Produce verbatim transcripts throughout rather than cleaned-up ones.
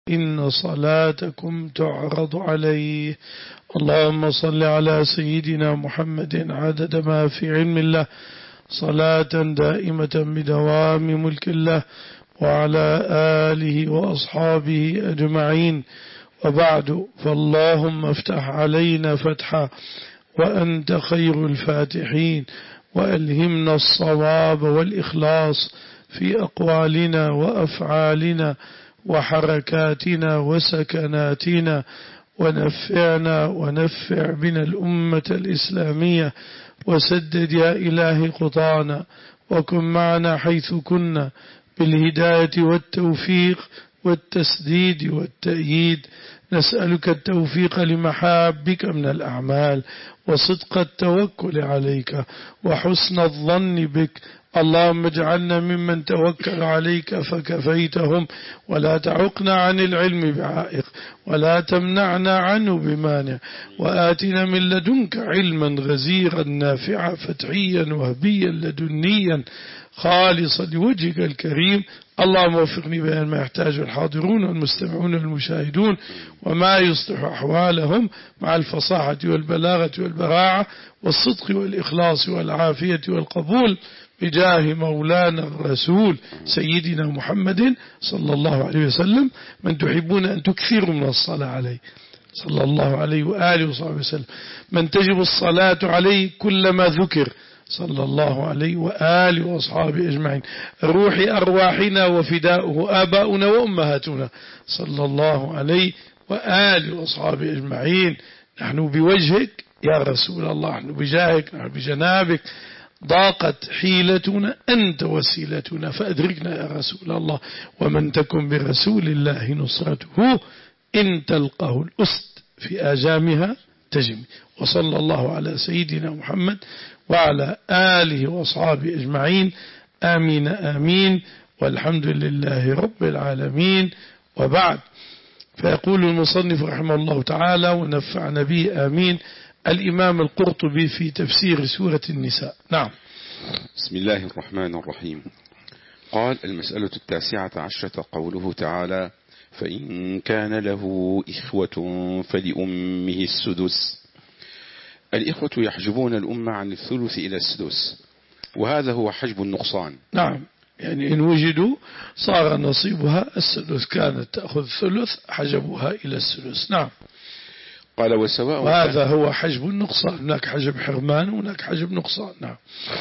إن صلاتكم تعرض عليه. اللهم صل على سيدنا محمد عدد ما في علم الله صلاة دائمة بدوام ملك الله وعلى آله وأصحابه أجمعين. وبعد، فاللهم افتح علينا فتحا وأنت خير الفاتحين، وألهمنا الصواب والإخلاص في أقوالنا وأفعالنا وحركاتنا وسكناتنا، ونفعنا ونفع بنا الأمة الإسلامية، وسدد يا إلهي خطانا، وكن معنا حيث كنا بالهداية والتوفيق والتسديد والتأييد. نسألك التوفيق لمحابك من الأعمال، وصدق التوكل عليك، وحسن الظن بك. اللهم اجعلنا ممن توكل عليك فكفيتهم، ولا تعقنا عن العلم بعائق، ولا تمنعنا عنه بمانع، وآتنا من لدنك علما غزيرا نافعا فتحيا وهبيا لدنيا خالصا لوجهك الكريم. اللهم وفقني بين ما يحتاجه الحاضرون والمستمعون والمشاهدون، وما يصلح أحوالهم مع الفصاحة والبلاغة والبراعة والصدق والإخلاص والعافية والقبول، بجاه مولانا الرسول سيدنا محمد صلى الله عليه وسلم، من تحبون أن تكثروا من الصلاة عليه صلى الله عليه وآله وصحبه وسلم، من تجب الصلاة عليه كلما ذكر صلى الله عليه وآله وأصحابه أجمعين. روح أرواحنا وفداؤه آباؤنا وأمهاتنا صلى الله عليه وآله وأصحابه أجمعين. نحن بوجهك يا رسول الله، نحن بجاهك، نحن بجنابك، ضاقت حيلتنا، أنت وسيلتنا فأدركنا يا رسول الله. ومن تكن برسول الله نصرته إن تلقه الأسد في آجامها تجم. وصلى الله على سيدنا محمد وعلى آله وأصحابه أجمعين. آمين آمين، والحمد لله رب العالمين. وبعد، فيقول المصنف رحمه الله تعالى ونفعنا به آمين، الإمام القرطبي في تفسير سورة النساء. نعم. بسم الله الرحمن الرحيم. قال: المسألة التاسعة عشرة، قوله تعالى: فإن كان له إخوة فلأمه السدس. الإخوة يحجبون الأمة عن الثلث إلى السدس، وهذا هو حجب النقصان. نعم، يعني إن وجدوا صار نصيبها السدس، كانت تأخذ ثلث حجبوها إلى السدس. نعم. قال: وسواء، وهذا هو حجب النقصان، هناك حجب حرمان وهناك حجب نقصان. نعم.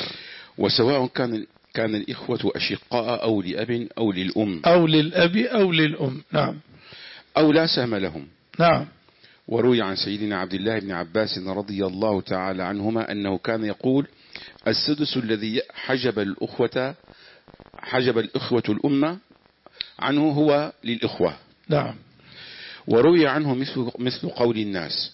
وسواء كان كان الإخوة أشقاء أو لأب أو للأم أو للأب أو للأم. نعم. أو لا سهم لهم. نعم. وروي عن سيدنا عبد الله بن عباس رضي الله تعالى عنهما أنه كان يقول: السدس الذي حجب الأخوة حجب الأخوة الأمة عنه هو للإخوة. نعم. وروي عنه مثل, مثل قول الناس: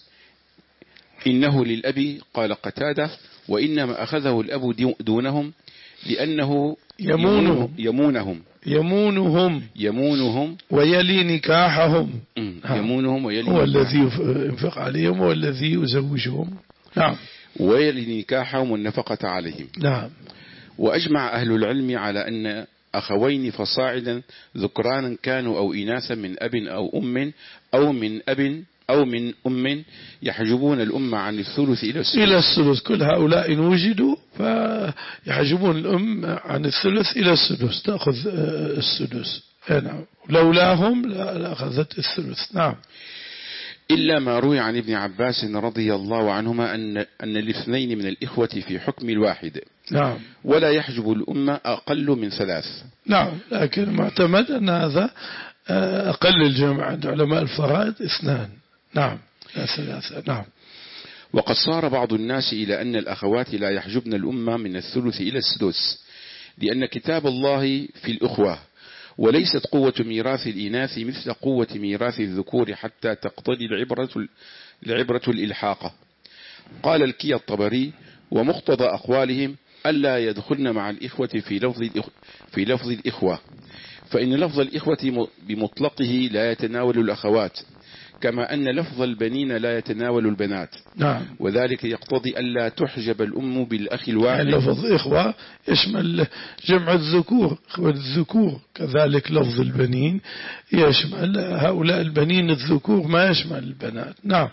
إنه للأب. قال قتادة: وإنما أخذه الأب دونهم لأنه يمونهم يمونهم يمونهم يمونهم ويلي نكاحهم. يمونهم ويلي هو الذي ينفق عليهم والذي يزوجهم. نعم. ويلي نكاحهم والنفقة عليهم. نعم. وأجمع أهل العلم على أن أخوين فصاعدا ذكرانا كانوا أو إناثا من أب أو أم أو من أب أو من أم يحجبون الأمة عن الثلث إلى السدس. إلى السدس، كل هؤلاء إن وجدوا فيحجبون الأم عن الثلث إلى السدس، تأخذ السدس. نعم. لولاهم لأخذت الثلث. نعم. إلا ما روي عن ابن عباس رضي الله عنهما أن أن الاثنين من الإخوة في حكم الواحد. نعم. ولا يحجب الأمة أقل من ثلاث. نعم، لكن معتمد أن هذا أقل الجمع عند علماء الفرائض اثنان. نعم، لا ثلاثة. نعم. وقد صار بعض الناس إلى أن الأخوات لا يحجبن الأمة من الثلث إلى السدس، لأن كتاب الله في الأخوة، وليست قوة ميراث الإناث مثل قوة ميراث الذكور حتى تقتضي العبرة, العبرة الإلحاقة. قال الكي الطبري: ومقتضى أقوالهم ألا يدخلن مع الإخوة في لفظ في لفظ الإخوة، فإن لفظ الإخوة بمطلقه لا يتناول الأخوات، كما أن لفظ البنين لا يتناول البنات. نعم. وذلك يقتضي ألا تحجب الأم بالأخ الواحد. يعني لفظ إخوة يشمل جمع الذكور، إخوة الذكور، كذلك لفظ البنين يشمل هؤلاء البنين الذكور ما يشمل البنات. نعم.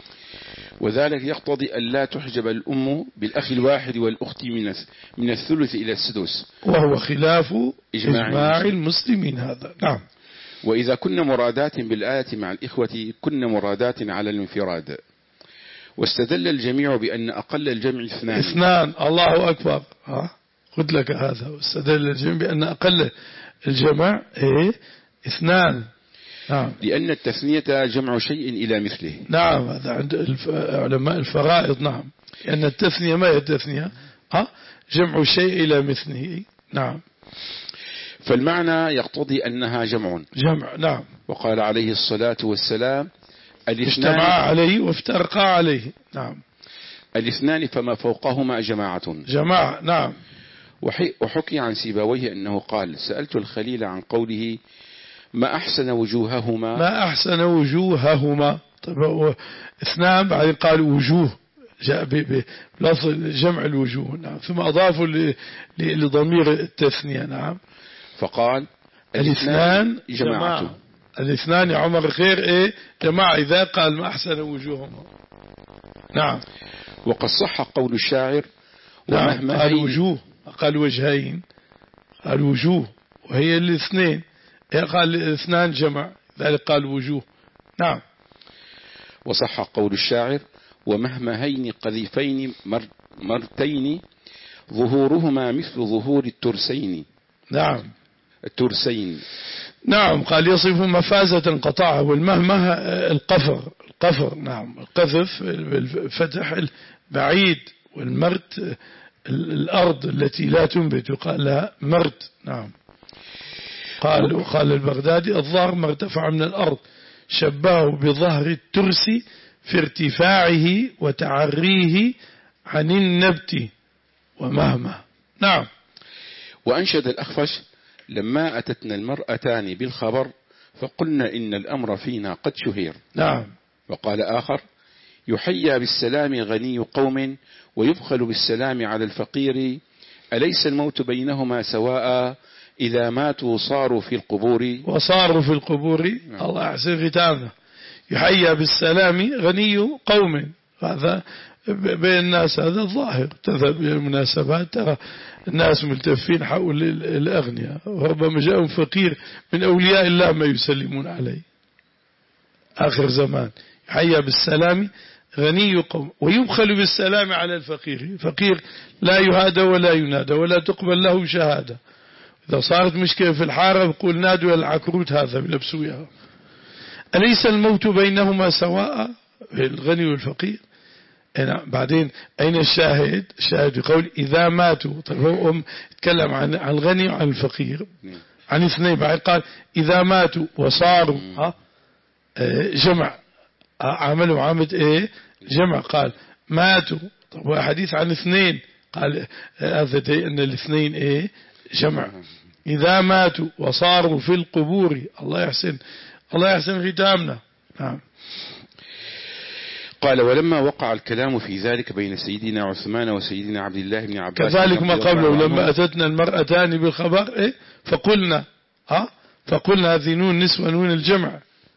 وذلك يقتضي ألا تحجب الأم بالأخ الواحد والأخت من من الثلث إلى السدس، وهو خلاف إجماع, إجماع المسلمين هذا. نعم. وإذا كنا مرادات بالآية مع الإخوة كنا مرادات على الانفراد. واستدل الجميع بأن أقل الجمع اثنان. اثنان، الله أكبر. ها خذ لك هذا. واستدل الجميع بأن أقل الجمع إيه؟ اثنان. نعم. لأن التثنية جمع شيء إلى مثله. نعم، هذا عند علماء الفرائض. نعم، لأن التثنية ما هي التثنية؟ ها جمع شيء إلى مثله. نعم. فالمعنى يقتضي أنها جمع. جمع. نعم. وقال عليه الصلاة والسلام اجتمعا عليه وافترقا عليه. نعم. الاثنان فما فوقهما جماعة. جماعة. نعم. وحكي عن سيبويه أنه قال سألت الخليل عن قوله ما أحسن وجوههما. ما أحسن وجوههما. طيب اثنان بعدين قال وجوه، جاء بلفظ جمع الوجوه. نعم. ثم أضافوا لضمير التثنية. نعم. فقال الاثنان جماعة. جماعة. الاثنان يا عمر خير ايه جماعة إذا قال ما أحسن وجوههما. نعم. وقد صح قول الشاعر نعم. قال وجوه، قال وجهين، قال وجوه وهي الاثنين. قال الاثنان جمع ذلك قال وجوه. نعم. وصح قول الشاعر ومهما هين قذيفين مر مرتين ظهورهما مثل ظهور الترسين. نعم. الترسين. نعم. قال يصف مفازة قطعها، والمهمه القفر. القفر. نعم. القذف الفتح البعيد، والمرت الأرض التي لا تنبت يقال لها مرت. نعم. قال قال البغدادي الظهر ما ارتفع من الأرض، شبهه بظهر الترس في ارتفاعه وتعريه عن النبت ومهمه. نعم. وأنشد الأخفش لما أتتنا المرأتان بالخبر فقلنا إن الأمر فينا قد شهير. نعم. وقال آخر يحيى بالسلام غني قوم ويبخل بالسلام على الفقير أليس الموت بينهما سواء إذا ماتوا صاروا في القبور. وصاروا في القبور. نعم. الله أحسن ختامه. يحيى بالسلام غني قوم، هذا بين الناس هذا الظاهر. تذهب إلى المناسبات ترى الناس ملتفين حول الأغنياء، وربما جاءهم فقير من أولياء الله ما يسلمون عليه آخر زمان. يحيى بالسلام غني قوم ويبخل بالسلام على الفقير. فقير لا يهادى ولا ينادى ولا تقبل له شهادة. إذا صارت مشكلة في الحارة يقول نادوا العكروت هذا بلبسوها. أليس الموت بينهما سواء الغني والفقير. بعدين أين الشاهد؟ الشاهد يقول إذا ماتوا. طيب هو يتكلم عن عن الغني وعن الفقير عن اثنين، بعد قال إذا ماتوا وصاروا ها جمع، عملوا عامة ايه جمع. قال ماتوا. طب وحديث عن اثنين قال هذا ان الاثنين ايه جمع. إذا ماتوا وصاروا في القبور. الله يحسن الله يحسن ختامنا. نعم. قال ولما وقع الكلام في ذلك بين سيدنا عثمان وسيدنا عبد الله بن عباس كذلك ما قبله لما أتتنا المرأتان بالخبر إيه فقلنا ها فقلنا هذه نون نسوة نون الجمع.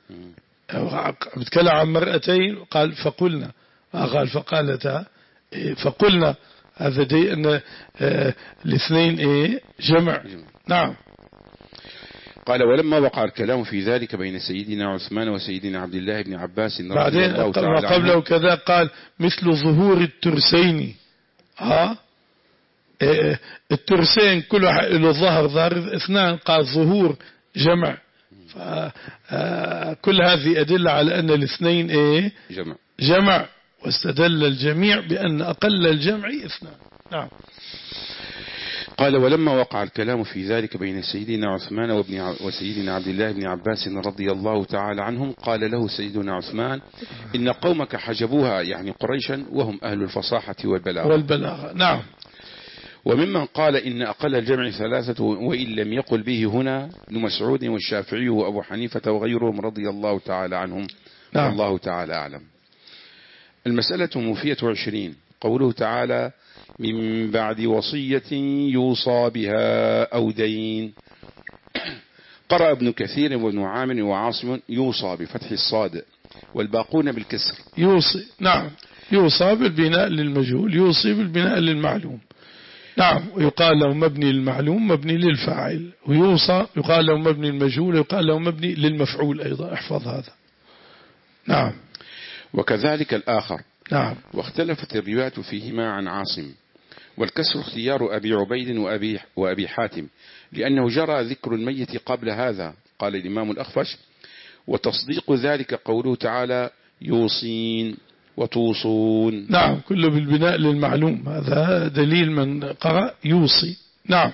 بتكلم عن مرأتين قال فقلنا، قال فقالتا فقلنا، هذا دي أن الاثنين إيه جمع. نعم. قال ولما وقع الكلام في ذلك بين سيدنا عثمان وسيدنا عبد الله بن عباس بعدين ما قبله كذا قال مثل ظهور الترسين. ها إيه الترسين كل واحد له ظهر ظهر اثنان، قال ظهور جمع. فكل هذه أدلة على أن الاثنين إيه جمع. جمع. واستدل الجميع بأن أقل الجمع اثنان. نعم. قال ولما وقع الكلام في ذلك بين سيدنا عثمان وابن وسيدنا عبد الله بن عباس رضي الله تعالى عنهم قال له سيدنا عثمان إن قومك حجبوها يعني قريشا وهم أهل الفصاحة والبلاغة والبلاغة. نعم. وممن قال إن أقل الجمع ثلاثة وإن لم يقل به هنا ابن مسعود والشافعي وأبو حنيفة وغيرهم رضي الله تعالى عنهم نعم. الله تعالى أعلم. المسألة موفية عشرين، قوله تعالى من بعد وصية يوصى بها أو دين. قرأ ابن كثير وابن عامر وعاصم يوصى بفتح الصاد والباقون بالكسر. يوصي، نعم، يوصى بالبناء للمجهول، يوصي بالبناء للمعلوم. نعم، ويقال له مبني للمعلوم مبني للفاعل، ويوصى يقال له مبني للمجهول ويقال له مبني للمفعول أيضا. احفظ هذا. نعم. وكذلك الآخر. نعم. واختلفت الروايات فيهما عن عاصم، والكسر اختيار أبي عبيد وأبي, وأبي حاتم، لأنه جرى ذكر الميت قبل هذا. قال الإمام الأخفش وتصديق ذلك قوله تعالى يوصين وتوصون. نعم، كله بالبناء للمعلوم، هذا دليل من قرأ يوصي. نعم.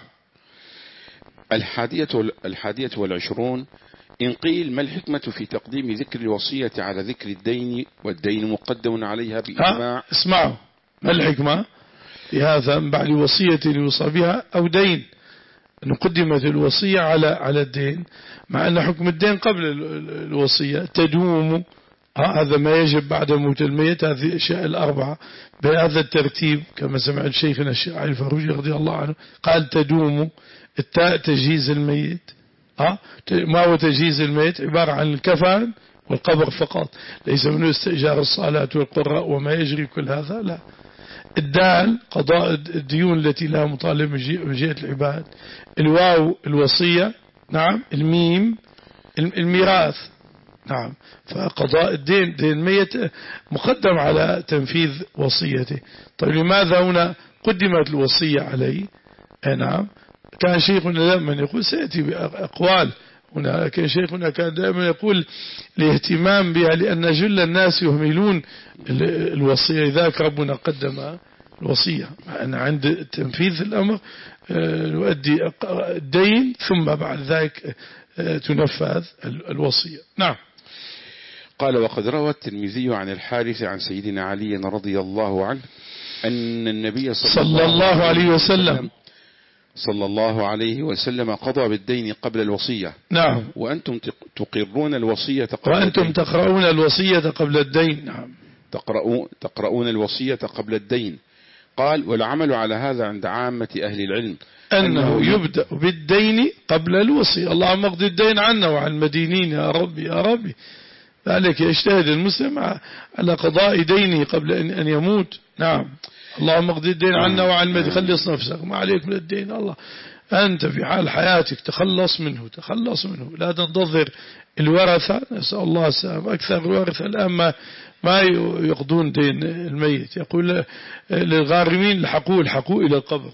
الحادية, الحادية والعشرون، إن قيل ما الحكمة في تقديم ذكر الوصية على ذكر الدين والدين مقدم عليها بإجماع؟ اسمعوا، ما الحكمة في هذا من بعد وصية يوصى بها أو دين، أن قدمت الوصية على على الدين، مع أن حكم الدين قبل الوصية تدوم. هذا ما يجب بعد موت الميت، هذه الأشياء الأربعة بهذا الترتيب كما سمعت شيخنا الشيخ علي الفروجي رضي الله عنه قال تدوم. التاء تجهيز الميت. ها ما هو تجهيز الميت؟ عبارة عن الكفن والقبر فقط، ليس منه استئجار الصلاة والقراء وما يجري كل هذا، لا. الدال قضاء الديون التي لا مطالب من جهة العباد. الواو الوصية. نعم. الميم الميراث. نعم. فقضاء الدين دين الميت مقدم على تنفيذ وصيته. طيب لماذا هنا قدمت الوصية عليه؟ نعم. كان شيخنا دائما يقول سيأتي بأقوال هنا، لكن شيخنا كان دائما يقول الاهتمام بها لأن جل الناس يهملون الوصية، لذلك ربنا قدم الوصية، أن عند تنفيذ الأمر نؤدي الدين ثم بعد ذلك تنفذ الوصية. نعم. قال وقد روى الترمذي عن الحارث عن سيدنا علي رضي الله عنه أن النبي صلى, صلى الله عليه وسلم صلى الله عليه وسلم قضى بالدين قبل الوصية. نعم. وأنتم تقرون الوصية قبل وأنتم الدين. تقرؤون الوصية قبل الدين. نعم. تقرؤون, تقرؤون الوصية قبل الدين. قال والعمل على هذا عند عامة أهل العلم أنه يبدأ بالدين قبل الوصية. اللهم اقضي الدين عنا وعن المدينين يا ربي يا ربي. ذلك يجتهد المسلم على قضاء دينه قبل أن يموت. نعم. اللهم اقضي الدين عنا وعن المدينين. خلص نفسك، ما عليك من الدين، الله أنت في حال حياتك تخلص منه تخلص منه، لا تنتظر الورثة. نسأل الله السلامة. أكثر الورثة الآن ما ما يقضون دين الميت، يقول للغارمين الحقوه الحقوه إلى القبر،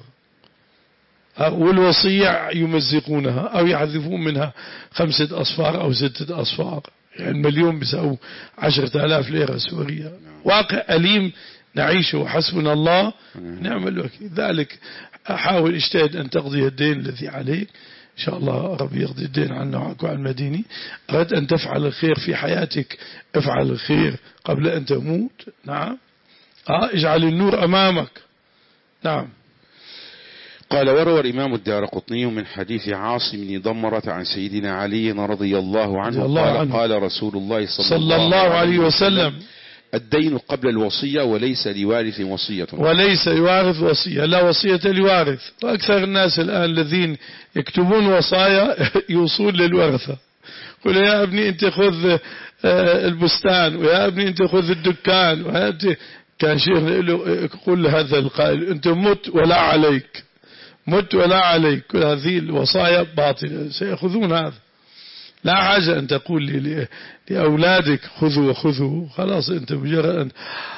والوصية يمزقونها أو يحذفون منها خمسة أصفار أو ستة أصفار، يعني المليون بيساوي عشرة آلاف ليرة سورية. واقع أليم نعيشه وحسبنا الله نعم الوكيل. ذلك أحاول اجتهد أن تقضي الدين الذي عليك إن شاء الله ربي يقضي الدين عنا وعنك وعن المديني. أردت أن تفعل الخير في حياتك افعل الخير قبل أن تموت. نعم. آه اجعل النور أمامك. نعم. قال وروى الإمام الدارقطني من حديث عاصم بن ضمرة عن سيدنا علي رضي الله عنه الله قال, عنه. قال رسول الله صلى, صلى الله عليه وسلم الدين قبل الوصية وليس لوارث وصية. وليس لوارث وصية، لا وصية لوارث. وأكثر الناس الآن الذين يكتبون وصايا يوصون للورثة، قل يا ابني أنت خذ البستان ويا ابني أنت خذ الدكان ويا ابني. كان شيخنا يقول هذا القائل أنت مت ولا عليك، مت ولا عليك، كل هذه الوصايا باطلة سيأخذون هذا. لا حاجة أن تقول لي لأولادك خذوا وخذوا، خلاص أنت مجرد أن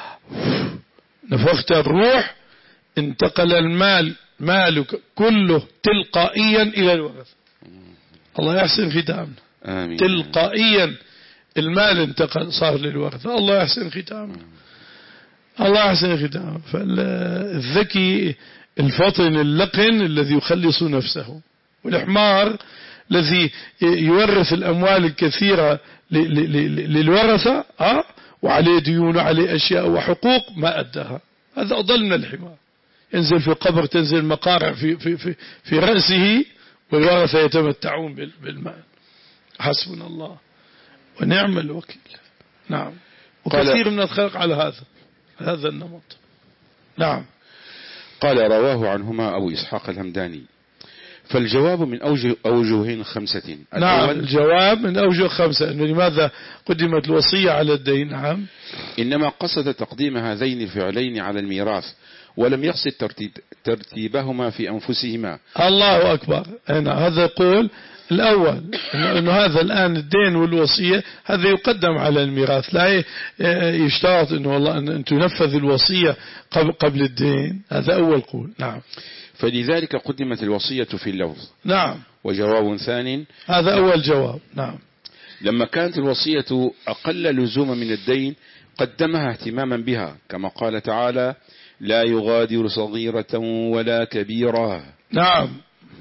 نفخت الروح انتقل المال مالك كله تلقائيا إلى الورثة. الله يحسن ختامنا. آمين. تلقائيا المال انتقل صار للورثة. الله يحسن ختامنا. الله يحسن ختامنا. فالذكي الفطن اللقن الذي يخلص نفسه، والحمار الذي يورث الأموال الكثيرة للورثة أه؟ وعليه ديون وعليه أشياء وحقوق ما أداها، هذا أضل من الحمار. ينزل في القبر تنزل مقارع في, في, في, في رأسه والورثة يتمتعون بالمال. حسبنا الله ونعم الوكيل. نعم. وكثير من الخلق على هذا هذا النمط. نعم. قال رواه عنهما أبو إسحاق الهمداني. فالجواب من أوجه أوجه خمسة. نعم الجواب من أوجه خمسة، إنه لماذا قدمت الوصية على الدين. نعم. إنما قصد تقديم هذين الفعلين على الميراث، ولم يقصد ترتيب ترتيبهما في أنفسهما. الله أكبر. هنا هذا يقول الأول إنه هذا الآن الدين والوصية هذا يقدم على الميراث، لا يشترط إنه والله أن تنفذ الوصية قبل قبل الدين. هذا أول قول. نعم. فلذلك قدمت الوصية في اللفظ. نعم. وجواب ثاني. هذا أول جواب. نعم. لما كانت الوصية أقل لزوما من الدين قدمها اهتماما بها، كما قال تعالى: لا يغادر صغيرة ولا كبيرة. نعم.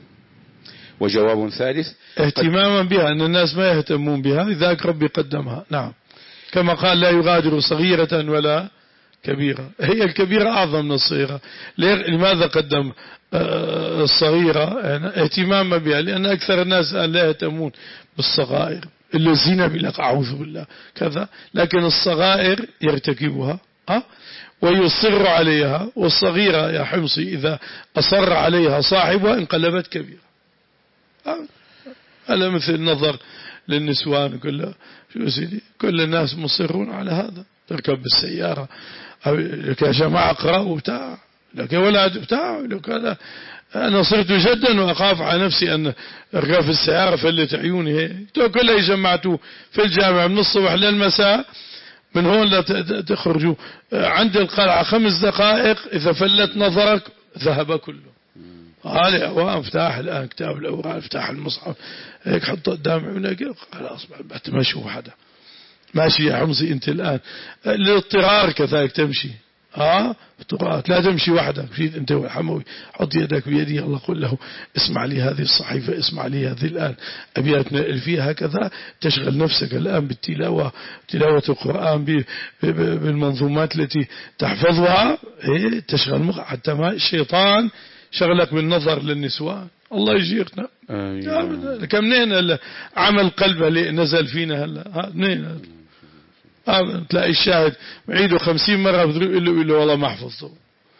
وجواب ثالث. اهتماما بها، أن الناس ما يهتمون بها، لذلك ربي قدمها. نعم. كما قال: لا يغادر صغيرة ولا كبيرة. هي الكبيرة أعظم من الصغيرة. لماذا قدم الصغيرة؟ اهتماما بها، لأن أكثر الناس لا يهتمون بالصغائر، الذين بلق أعوذ بالله كذا، لكن الصغائر يرتكبها أه؟ ويصر عليها، والصغيرة يا حمصي إذا أصر عليها صاحبها انقلبت كبيرة. أه؟ هذا مثل النظر للنسوان كلها. شو سيدي، كل الناس مصرون على هذا، تركب بالسيارة لك يا جماعة اقرأوا بتاع، لك يا ولد بتاع، لك هذا. أنا صرت جدا وأخاف على نفسي أن أركب في السيارة فلت عيوني هيك. تو كلها جمعتوا في الجامعة من الصبح للمساء، من هون لا تخرجوا عند القلعة خمس دقائق، إذا فلت نظرك ذهب كله. قال وافتح الآن كتاب الأوراق، افتح المصحف هيك حطه قدام عيونك، خلاص بتمشوا حدا ماشي يا حمصي. أنت الآن للاضطرار كذلك تمشي. ها اضطرار، لا تمشي وحدك، مشيت أنت وحموي، حط يدك بيدي، الله قل له اسمع لي هذه الصحيفة، اسمع لي هذه الآن أبيات نقل فيها كذا. تشغل نفسك الآن بالتلاوة، تلاوة القرآن بالمنظومات التي تحفظها، تشغل مخ حتى ما الشيطان شغلك بالنظر للنسوان. الله يجيرنا. أيوة. كم منين عمل قلبه اللي نزل فينا هلا، منين آه تلاقي الشاهد معيده خمسين مرة بتقول له له والله ما حفظته،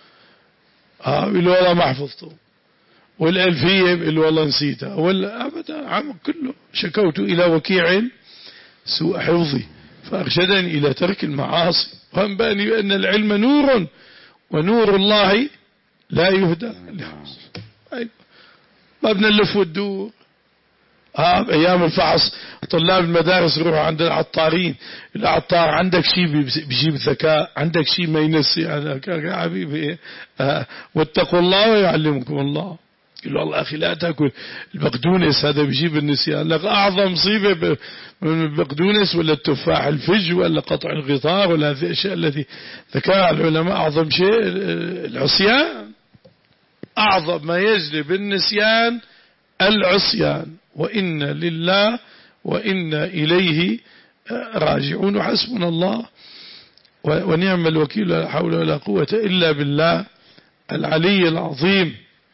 اه يقول له والله ما حفظته، والألفية يقول له والله نسيتها، ولا أبدا عم كله. شكوت إلى وكيع سوء حفظي فأرشدني إلى ترك المعاصي، وأنبأني بأن العلم نور ونور الله لا يهدى. أيوة. ما بدنا نلف وندور. ها ايام الفحص طلاب المدارس يروحوا عند العطارين، العطار عندك شيء بيجيب ذكاء، عندك شيء ما ينسي. يا حبيبي آه. واتقوا الله ويعلمكم الله. يقول له الله اخي لا تاكل البقدونس، هذا بيجيب النسيان. لك اعظم مصيبه من البقدونس ولا التفاح الفج ولا قطع الغطاء ولا هذه الاشياء التي ذكرها العلماء. اعظم شيء العصيان، اعظم ما يجلب النسيان العصيان. وإن لله وإنا إليه راجعون، حسبنا الله ونعم الوكيل، لا حول ولا قوة إلا بالله العلي العظيم.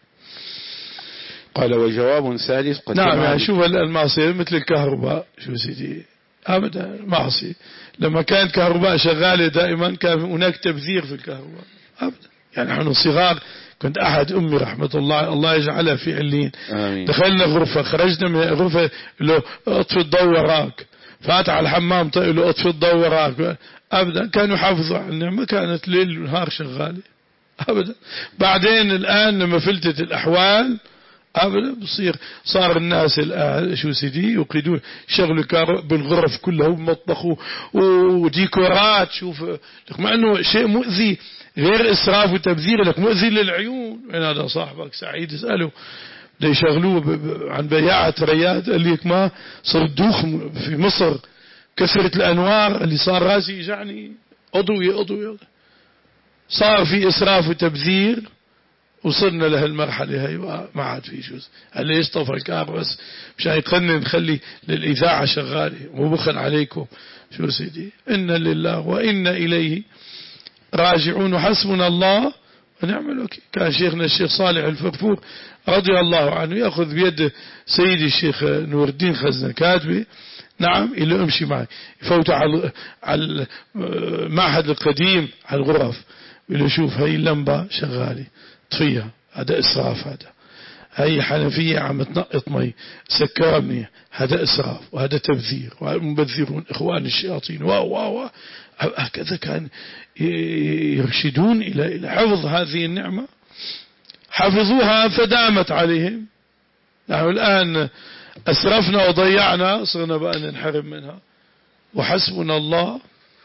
قال وجواب ثالث. قد نعم يعني شوف المعصية مثل الكهرباء، شو سيدي أبدا معصية. لما كانت كهرباء شغالة دائما كان هناك تبذير في الكهرباء أبدا. يعني نحن صغار كنت أحد أمي رحمة الله الله يجعلها في علين، دخلنا غرفة، خرجنا من الغرفة له اطفي الضوء وراك، فات على الحمام طيب له اطفي الضوء وراك. أبدا كانوا يحافظوا على النعمة، كانت ليل ونهار شغالة أبدا. بعدين الآن لما فلتت الأحوال أبدا بصير صار الناس الآن شو سيدي يقيدون شغل بالغرف كلها ومطبخ وديكورات. شوف مع أنه شيء مؤذي غير إسراف وتبذير، لك مؤذي للعيون. وين هذا صاحبك سعيد اسأله ده يشغلوه عن بياعة رياد، قال لك ما صار دوخ في مصر كثرة الأنوار اللي صار راسي يجعني أضوية أضوية. صار في إسراف وتبذير، وصلنا لهالمرحلة هاي ما عاد في شو. هل ليش طفى الكهرباء بس مشان يقنن نخلي للإذاعة شغالة وبخل عليكم. شو سيدي إن لله وإنا إليه راجعون، حسبنا الله ونعم الوكيل. كان شيخنا الشيخ صالح الفرفور رضي الله عنه يأخذ بيد سيدي الشيخ نور الدين خزنة كاتبه، نعم إلا امشي معي، يفوت على على المعهد القديم على الغرف، يقول شوف هاي اللمبة شغالة طفيها، هذا إسراف، هذا هاي حنفية عم تنقط مي سكرها منيح، هذا إسراف وهذا تبذير، ومبذرون إخوان الشياطين واو واو. هكذا كان يرشدون إلى إلى حفظ هذه النعمة، حفظوها فدامت عليهم. نحن الآن أسرفنا وضيعنا، صرنا بقى ننحرم منها، وحسبنا الله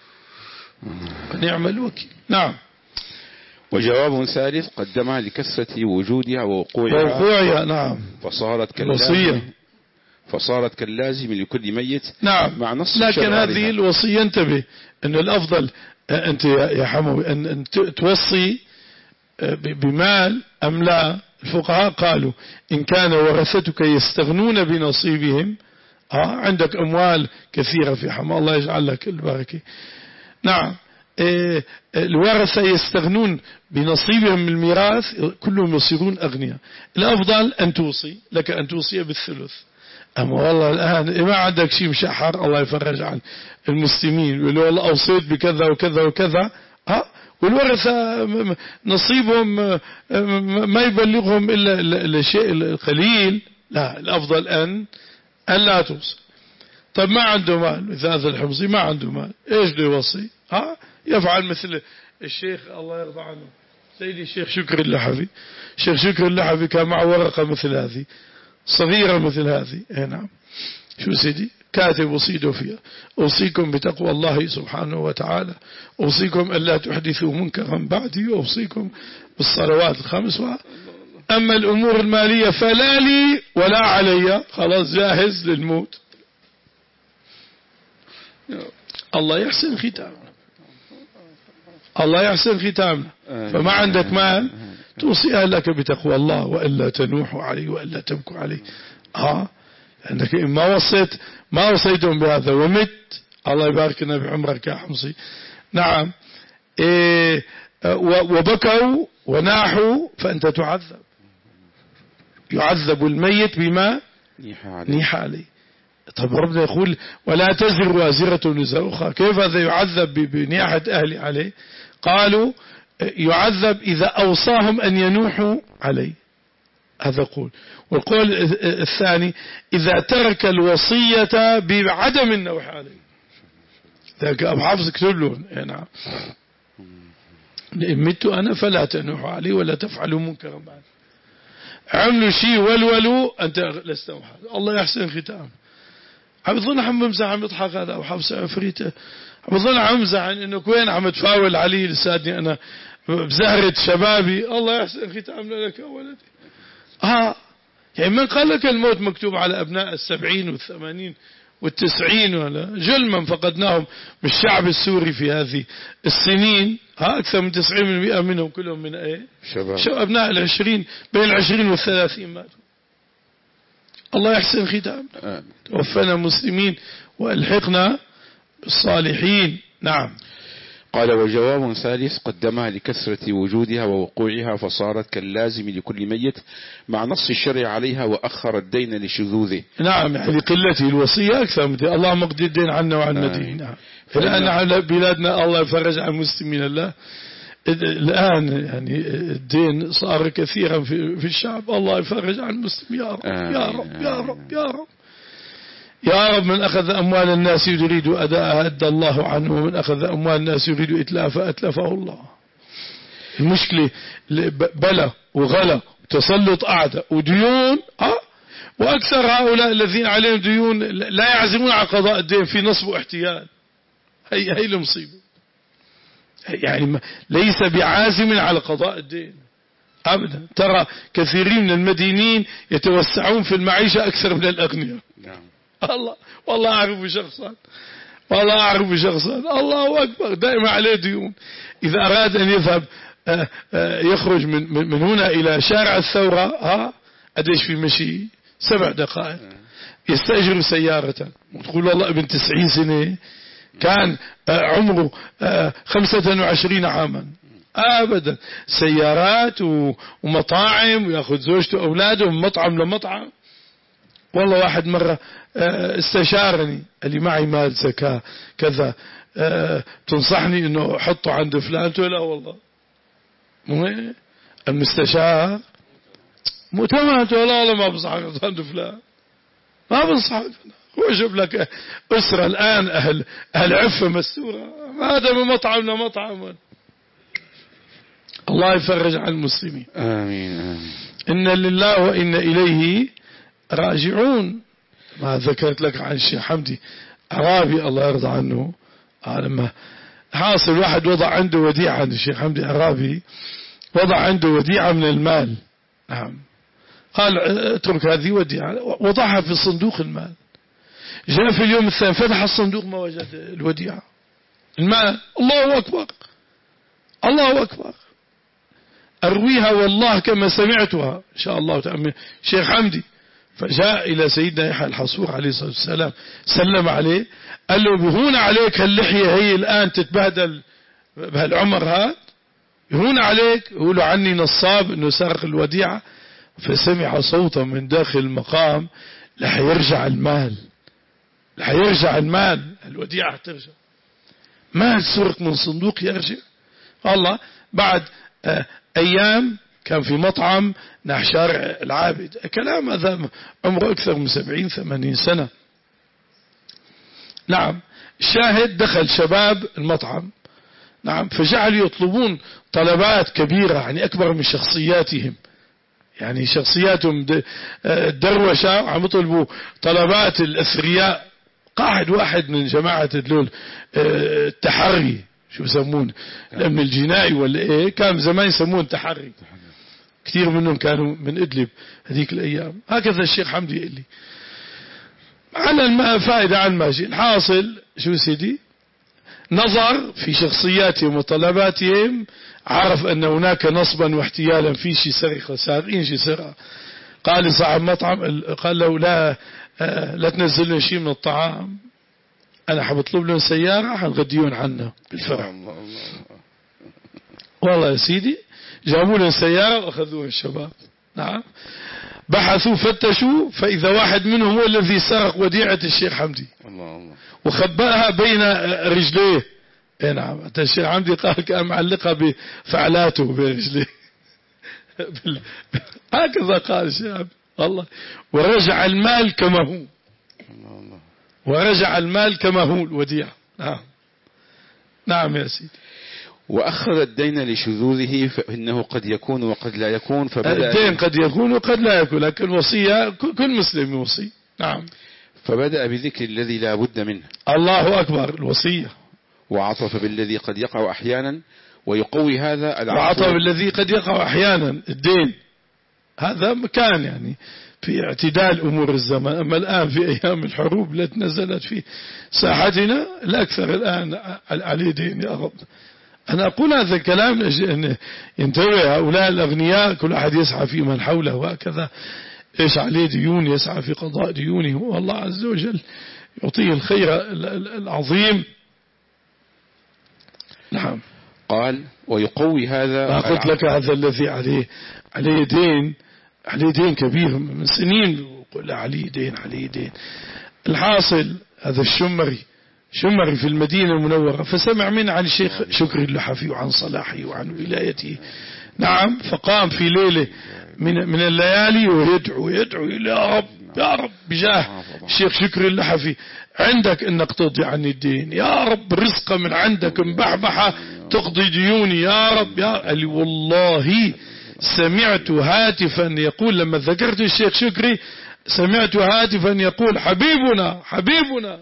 ونعم الوكيل. نعم. وجواب ثالث قدمها لكثرة وجودها ووقوعها ووقوعها نعم فصارت كاللازم فصارت كاللازم لكل ميت. نعم. مع نص لكن هذه الوصية انتبه أن الأفضل أنت يا حموي أن توصي بمال أم لا. الفقهاء قالوا إن كان ورثتك يستغنون بنصيبهم، آه عندك أموال كثيرة في حمى الله يجعل لك البركة. نعم. إيه الورثة يستغنون بنصيبهم من الميراث كلهم يصيرون أغنياء، الأفضل أن توصي لك أن توصي بالثلث. أما والله الآن ما عندك شيء مشحر، الله يفرج عن المسلمين، ولو والله أوصيت بكذا وكذا وكذا، ها والورثة نصيبهم ما يبلغهم إلا الشيء القليل، لا الأفضل أن أن لا توصي. طب ما عنده مال، مثل هذا الحمصي ما عنده مال، إيش بده يوصي؟ ها يفعل مثل الشيخ الله يرضى عنه سيدي الشيخ شكر اللحفي. الشيخ شكر اللحفي كان معه ورقة مثل هذه صغيرة مثل هذه، اي نعم، شو سيدي كاتب وصيده فيها: أوصيكم بتقوى الله سبحانه وتعالى، أوصيكم ألا تحدثوا منكرا بعدي، أوصيكم بالصلوات الخمس، أما الأمور المالية فلا لي ولا علي، خلاص جاهز للموت. الله يحسن ختامنا، الله يحسن ختامنا. فما عندك مال توصي أهلك بتقوى الله وإلا تنوحوا عليه وإلا تبكوا عليه. آه عندك ما وصيت ما وصيتهم بهذا ومت، الله يبارك لنا بعمرك يا حمصي. نعم. إيه وبكوا وناحوا فأنت تعذب، يعذب الميت بما نيح عليه. طب ربنا يقول ولا تزر وازرة وزر أخرى، كيف هذا يعذب بنياحة أهلي عليه؟ قالوا يعذب إذا أوصاهم أن ينوحوا عليه، هذا قول. والقول الثاني إذا ترك الوصية بعدم النوح عليه. ذاك أبو حافظ اكتب له نعم إن مت أنا فلا تنوحوا عليه ولا تفعلوا منكرا بعد. عملوا شيء ولولوا أنت لست محال. الله يحسن ختام. عم يظن عم بمزح عم يضحك هذا أبو حافظ عفريته، عم يظن عم يمزح إنك وين عم تفاول علي لسادني أنا بزهرة شبابي. الله يحسن ختامنا لك يا ولدي. آه يعني من قال لك الموت مكتوب على أبناء السبعين والثمانين والتسعين، ولا جل من فقدناهم بالشعب السوري في هذه السنين، ها أكثر من تسعين بالمئة منهم كلهم من إيه؟ شباب. شو أبناء العشرين بين العشرين والثلاثين ماتوا. الله يحسن ختامنا، توفنا مسلمين وألحقنا بالصالحين. نعم. قال وجواب ثالث قدمها لكثرة وجودها ووقوعها فصارت كاللازم لكل ميت مع نص الشرع عليها وأخر الدين لشذوذه. نعم يعني لقلته الوصية أكثر من دين. اللهم اقضي الدين عنا وعن المدين. نعم. فلأن على بلادنا الله يفرج عن المسلمين. الله الآن يعني الدين صار كثيرا في في الشعب. الله يفرج عن المسلم يا رب يا رب يا رب يا رب يا رب. من أخذ أموال الناس يريد أداءها أدى الله عنه، ومن أخذ أموال الناس يريد إتلافها أتلفه الله. المشكلة بلا وغلا وتسلط أعداء وديون، أه وأكثر هؤلاء الذين عليهم ديون لا يعزمون على قضاء الدين في نصب واحتيال. هي هي المصيبة، يعني ليس بعازم على قضاء الدين أبدا. ترى كثيرين من المدينين يتوسعون في المعيشة أكثر من الأغنياء. نعم. الله والله أعرف شخصا، والله أعرف شخصا الله أكبر دائما عليه ديون. إذا أراد أن يذهب يخرج من من هنا إلى شارع الثورة، ها أديش في مشي سبع دقائق. يستأجر سيارة وتقول والله ابن تسعين سنة كان عمره خمسة وعشرين عاما أبدا، سيارات ومطاعم ويأخذ زوجته وأولاده من مطعم لمطعم. والله واحد مرة استشارني اللي معي مال زكاة كذا، تنصحني انه احطه عند فلان؟ قلت له لا والله، مو المستشار مو تمام. قلت له لا والله ما بنصحك عند فلان، ما بنصحك. هو جاب لك أسرة الآن أهل أهل عفة مستورة، هذا من مطعمنا مطعم. الله يفرج عن المسلمين. آمين آمين. إن لله وإن إليه راجعون. ما ذكرت لك عن الشيخ حمدي عرابي الله يرضى عنه، لما حاصل واحد وضع عنده وديعة عند الشيخ حمدي عرابي، وضع عنده وديعة من المال. نعم. قال اترك هذه وديعة، وضعها في صندوق المال. جاء في اليوم الثاني فتح الصندوق ما وجد الوديعة، المال. الله أكبر الله أكبر. أرويها والله كما سمعتها إن شاء الله تعالى شيخ حمدي. فجاء إلى سيدنا يحيى الحصور عليه الصلاة والسلام، سلم عليه، قال له بهون عليك هاللحية هي الآن تتبهدل بهالعمر هذا، يهون عليك. يقولوا عني نصاب إنه سرق الوديعة. فسمع صوتا من داخل المقام: لا يرجع المال، لا يرجع المال، الوديعة ترجع. مال سرق من صندوق يرجع. الله بعد أيام كان في مطعم نحو شارع العابد، كلام هذا عمره أكثر من سبعين ثمانين سنة. نعم. الشاهد دخل شباب المطعم، نعم، فجعلوا يطلبون طلبات كبيرة، يعني أكبر من شخصياتهم، يعني شخصياتهم الدروشة، عم يطلبوا طلبات الأثرياء. قاعد واحد من جماعة دلول التحري، شو يسمون الأمن الجنائي ولا إيه، كان زمان يسمون تحري، كثير منهم كانوا من إدلب هذيك الأيام. هكذا الشيخ حمدي يقول لي على الماء فائدة عن ماشي. الحاصل شو سيدي، نظر في شخصياتهم وطلباتهم، عرف أن هناك نصبا واحتيالا، في شي سرقة، سارقين شي سرقة. قال لصاحب مطعم، قال له لا لا تنزل لنا شيء من الطعام، أنا حبطلب لهم سيارة حنغديون عنا بالفرع. والله يا سيدي جابوا لهم سيارة وأخذوها الشباب. نعم. بحثوا فتشوا، فإذا واحد منهم هو الذي سرق وديعة الشيخ حمدي وخبأها بين رجليه. اي نعم. الشيخ حمدي قال كان معلقها بفعلاته برجليه. هكذا قال الشيخ والله. ورجع المال كما هو، ورجع المال كما هو الوديعة. نعم. نعم يا سيدي. وأخذ الدين لشذوذه فإنه قد يكون وقد لا يكون. فبدأ الدين قد يكون وقد لا يكون، لكن الوصية كل مسلم يوصي. نعم. فبدأ بذكر الذي لا بد منه. الله أكبر، الوصية. وعطف بالذي قد يقع أحيانا ويقوي هذا العطف. وعطف بالذي قد يقع أحيانا الدين، هذا مكان يعني في اعتدال أمور الزمن. أما الآن في أيام الحروب التي نزلت في ساحتنا الأكثر الآن عليه دين يا رب. أنا أقول هذا الكلام أن ينتبه هؤلاء الأغنياء، كل أحد يسعى في من حوله وهكذا، إيش عليه ديون يسعى في قضاء ديونه، والله عز وجل يعطيه الخير العظيم. نعم. قال ويقوي هذا. ما قلت لك هذا الذي عليه عليه دين، عليه دين كبير من سنين، يقول عليه دين عليه دين. الحاصل هذا الشمري شمري في المدينة المنورة، فسمع من عن الشيخ شكري اللحفي وعن صلاحه وعن ولايته. نعم. فقام في ليلة من من الليالي ويدعو يدعو إلى يا رب يا رب بجاه الشيخ شكري اللحفي، عندك انك تقضي عني الدين يا رب، رزقة من عندك مبحبحة تقضي ديوني يا رب. يا قال لي والله سمعت هاتفا يقول، لما ذكرت الشيخ شكري سمعت هاتفا يقول حبيبنا حبيبنا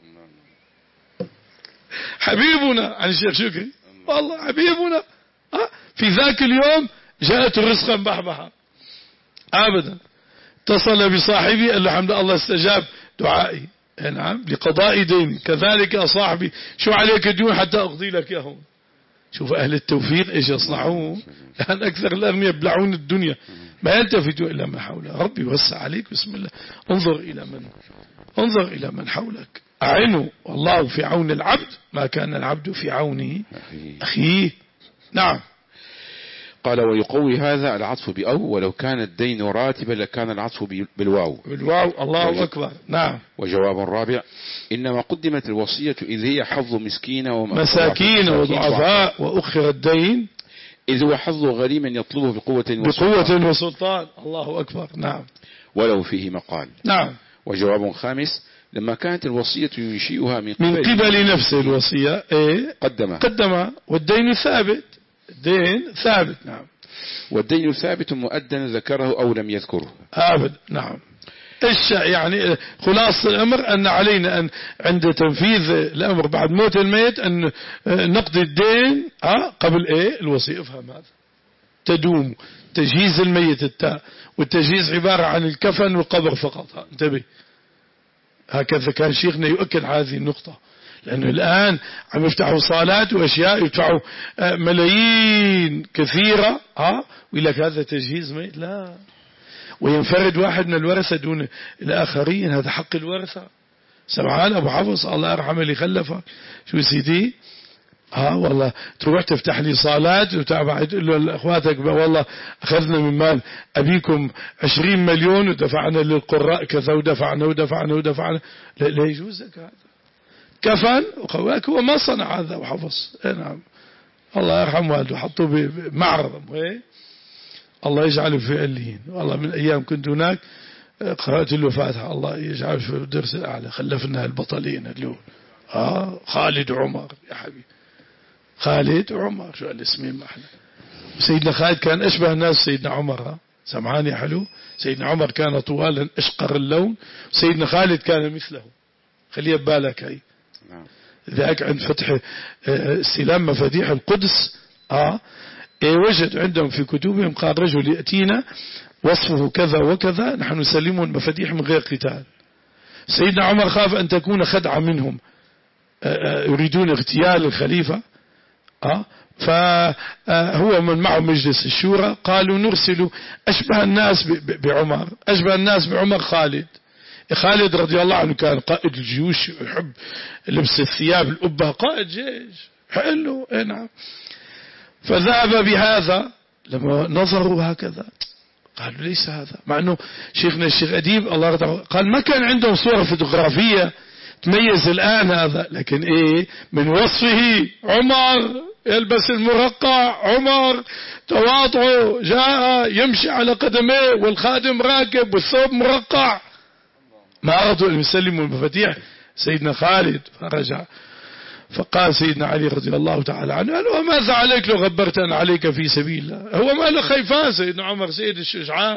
حبيبنا عن الشيخ شكري، والله حبيبنا. في ذاك اليوم جاءت الرزقة مبحبحة أبدا. اتصل بصاحبي قال له الحمد لله استجاب دعائي، نعم، لقضاء ديني. كذلك يا صاحبي شو عليك ديون حتى أقضي لك ياهم. شوف أهل التوفيق إيش يصنعون، يعني أكثر الأغنياء يبلعون الدنيا ما يلتفتوا إلا ما حوله. ربي يوسع عليك. بسم الله. انظر إلى من انظر إلى من حولك. أعنوا والله في عون العبد ما كان العبد في عونه أخيه. نعم. قال ويقوي هذا العطف بأو، ولو كان الدين راتبا لكان العطف بالواو. بالواو. الله أكبر. نعم. وجواب الرابع إنما قدمت الوصية إذ هي حظ مسكين ومساكين وضعفاء وأخر الدين إذ هو حظ غريم يطلبه بقوة وسلطان. بقوة وسلطان. الله أكبر. نعم. ولو فيه مقال. نعم. وجواب خامس لما كانت الوصية ينشئها من قبل, من قبل نفس الوصية إيه؟ قدمها قدمها والدين ثابت. الدين ثابت. نعم. والدين ثابت مؤدن ذكره أو لم يذكره أبد. نعم. إيش يعني خلاص الأمر أن علينا أن عند تنفيذ الأمر بعد موت الميت أن نقضي الدين قبل إيه الوصية. افهم هذا. تدوم تجهيز الميت التاء، والتجهيز عبارة عن الكفن والقبر فقط. انتبه. هكذا كان شيخنا يؤكد هذه النقطة، لأنه الآن عم يفتحوا صالات وأشياء يدفعوا ملايين كثيرة ها ويقول لك هذا تجهيز ميت. لا، وينفرد واحد من الورثة دون الآخرين، هذا حق الورثة. سمعان أبو حفص الله يرحمه اللي خلفه شو سيدي ها والله تروح تفتح لي صالات وتابع تقول له لأخواتك والله أخذنا من مال أبيكم عشرين مليون ودفعنا للقراء كذا ودفعنا ودفعنا ودفعنا. لا, لا يجوز لك هذا. كفن وخواك هو ما صنع هذا وحفص. نعم الله يرحم والده حطوه بمعرض ايه الله يجعله في عليين. والله من أيام كنت هناك قرأت له فاتحة الله يجعله في الدرس الأعلى. خلفنا البطلين اللي آه خالد عمر يا حبيبي. خالد عمر شو الاسمين ما احنا. سيدنا خالد كان أشبه الناس سيدنا عمر. ها سمعاني يا حلو. سيدنا عمر كان طوالا أشقر اللون، سيدنا خالد كان مثله. خليه ببالك هاي. ذاك عند فتح استلام مفاتيح القدس آه وجد عندهم في كتبهم قال رجل يأتينا وصفه كذا وكذا نحن نسلمه المفاتيح من غير قتال. سيدنا عمر خاف أن تكون خدعة منهم يريدون اغتيال الخليفة آه فهو من معه مجلس الشورى قالوا نرسل أشبه الناس بعمر أشبه الناس بعمر خالد. خالد رضي الله عنه كان قائد الجيوش يحب لبس الثياب الأبة قائد جيش حلو. نعم. فذهب بهذا لما نظروا هكذا قالوا ليس هذا، مع أنه شيخنا الشيخ أديب الله يرضى قال ما كان عندهم صورة فوتوغرافية تميز الآن هذا، لكن إيه من وصفه عمر يلبس المرقع، عمر تواضعه جاء يمشي على قدميه والخادم راكب والثوب مرقع. ما أرادوا أن يسلموا المفاتيح سيدنا خالد فرجع. فقال سيدنا علي رضي الله تعالى عنه قال وماذا عليك لو غبرتنا عليك في سبيل الله. هو ما له خيفان سيدنا عمر سيد الشجعان.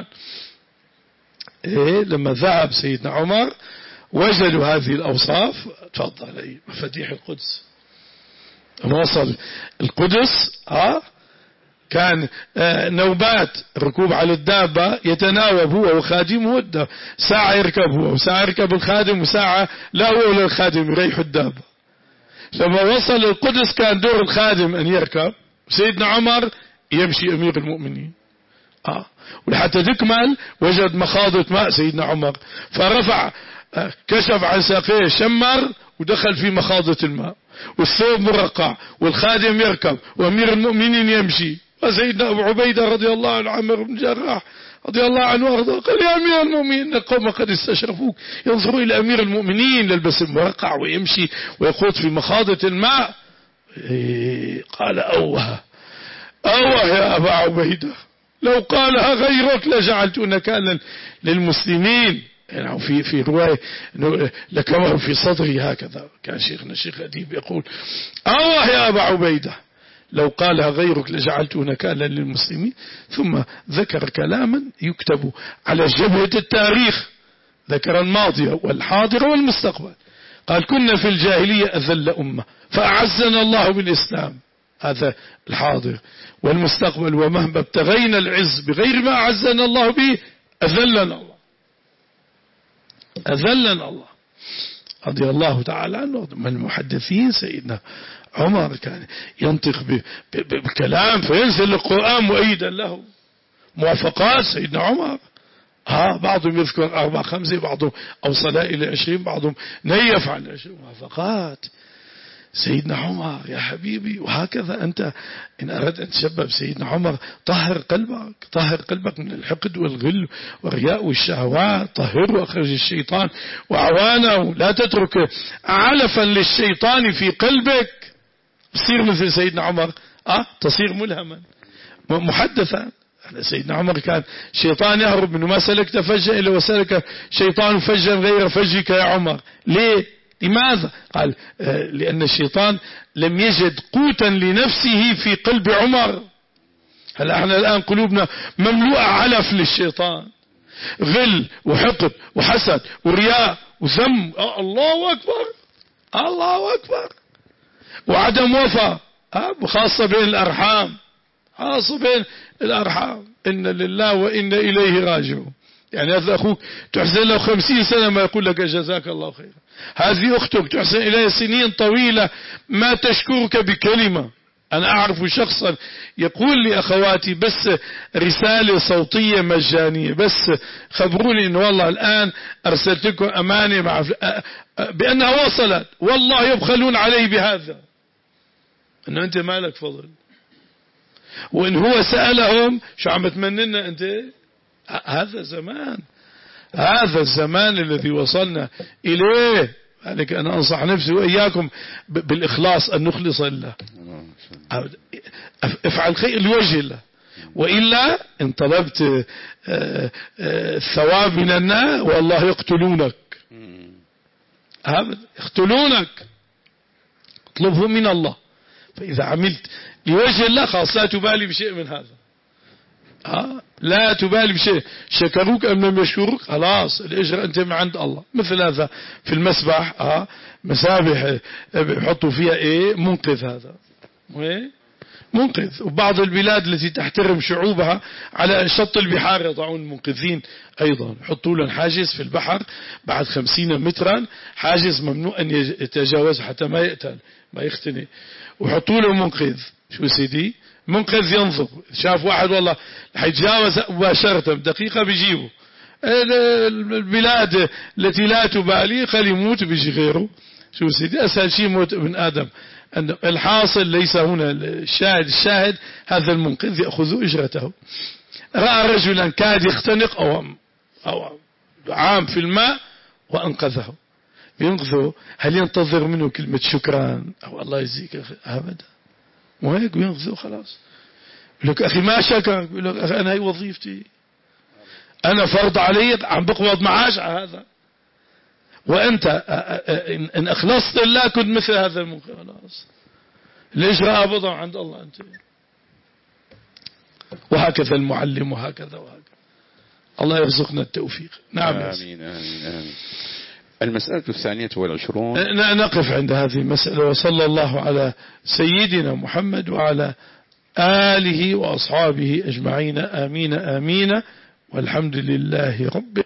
إيه لما ذهب سيدنا عمر وجدوا هذه الأوصاف. تفضل أي مفاتيح القدس. لما وصل القدس ها كان نوبات ركوب على الدابة يتناوب هو وخادمه. ساعة يركب هو وساعة يركب الخادم وساعة لا هو ولا الخادم يريحوا الدابة. لما وصل القدس كان دور الخادم أن يركب سيدنا عمر يمشي أمير المؤمنين آه. ولحتى تكمل وجد مخاضة ماء سيدنا عمر فرفع كشف عن ساقيه شمر ودخل في مخاضة الماء والثوب مرقع والخادم يركب وأمير المؤمنين يمشي. وسيدنا أبو عبيدة رضي الله عنه عمرو بن الجراح رضي الله عنه وارضاه قال يا أمير المؤمنين القوم قد استشرفوك ينظروا إلى أمير المؤمنين يلبس المرقع ويمشي ويخوض في مخاضة الماء. إيه قال أوه أوه يا أبا عبيدة لو قالها غيرك لجعلت نكالا للمسلمين. يعني في في رواية لكما في صدري هكذا. كان شيخنا الشيخ أديب يقول أوه يا أبا عبيدة لو قالها غيرك لجعلته نكالا للمسلمين. ثم ذكر كلاما يكتب على جبهة التاريخ ذكر الماضي والحاضر والمستقبل. قال كنا في الجاهلية أذل أمة فأعزنا الله بالإسلام. هذا الحاضر والمستقبل ومهما ابتغينا العز بغير ما أعزنا الله به أذلنا الله أذلنا الله رضي الله تعالى عنه. من المحدثين سيدنا عمر كان ينطق بكلام فينزل القرآن مؤيدا له. موافقات سيدنا عمر ها بعضهم يذكر أربع خمسة بعضهم أوصل إلى عشرين بعضهم نيف على عشرين موافقات. سيدنا عمر يا حبيبي. وهكذا أنت إن أردت أن تشبه بسيدنا عمر طهر قلبك، طهر قلبك من الحقد والغل والرياء والشهوات، طهر وأخرج الشيطان وعوانه، لا تترك علفا للشيطان في قلبك. تصير مثل سيدنا عمر، أه تصير ملهما محدثا. سيدنا عمر كان شيطان يهرب منه، ما سلكت فجا إلا وسلك شيطان فجا غير فجك يا عمر. ليه؟ لماذا؟ قال لأن الشيطان لم يجد قوتا لنفسه في قلب عمر. هل احنا الآن قلوبنا مملوءة علف للشيطان، غل وحقد وحسد ورياء وذم، الله أكبر الله أكبر، وعدم وفاء، وخاصة بين الأرحام، خاصة بين الأرحام. إن لله وإن إليه راجعون. يعني هذا أخوك تحسن له خمسين سنة ما يقول لك جزاك الله خيرا. هذه أختك تحسن إليها سنين طويلة ما تشكرك بكلمة. أنا أعرف شخصا يقول لي أخواتي بس رسالة صوتية مجانية، بس خبروني إنه والله الآن أرسلت لكم أمانة مع بأنها وصلت، والله يبخلون علي بهذا، إنه أنت ما لك فضل. وإن هو سألهم شو عم تمننا أنت؟ هذا زمان، هذا الزمان الذي وصلنا إليه. لذلك أنا أنصح نفسي وإياكم بالإخلاص، أن نخلص لله، افعل خير لوجه الله، وإلا إن طلبت الثواب من الناس والله يقتلونك، يقتلونك. اطلبه من الله. فإذا عملت لوجه الله خلاص لا تبالي بشيء من هذا، آه لا تبالي بشيء، شكروك أم لم يشكروك خلاص الأجر أنت من عند الله. مثل هذا في المسبح، آه مسابح بيحطوا فيها إيه منقذ، هذا منقذ. وبعض البلاد التي تحترم شعوبها على شط البحار يضعون المنقذين أيضا، يحطوا لهم حاجز في البحر بعد خمسين مترا، حاجز ممنوع أن يتجاوز حتى ما يقتل ما يختني، وحطوا له منقذ. شو سيدي منقذ ينظر، شاف واحد والله حيتجاوز مباشرة بدقيقة بيجيبه. البلاد التي لا تبالي خلي يموت بيجي غيره. شو سيدي أسهل شيء موت ابن آدم. الحاصل ليس هنا الشاهد، الشاهد هذا المنقذ يأخذ إجرته. رأى رجلا كاد يختنق أو, أو عام في الماء وأنقذه، بينقذه، هل ينتظر منه كلمة شكرا أو الله يجزيك أبدا؟ وهيك بينقذه خلاص. يقول لك أخي ما شكر، يقول لك أخي أنا هي وظيفتي، أنا فرض علي عم بقبض معاش على هذا، وأنت إن أخلصت الله كنت مثل هذا المنقذ خلاص. الإجراء بضع عند الله أنت. وهكذا المعلم، وهكذا وهكذا. الله يرزقنا التوفيق. نعم. آمين آمين آمين. المسألة الثانية والعشرون، نقف عند هذه المسألة. وصلى الله على سيدنا محمد وعلى آله وأصحابه أجمعين. آمين آمين. والحمد لله رب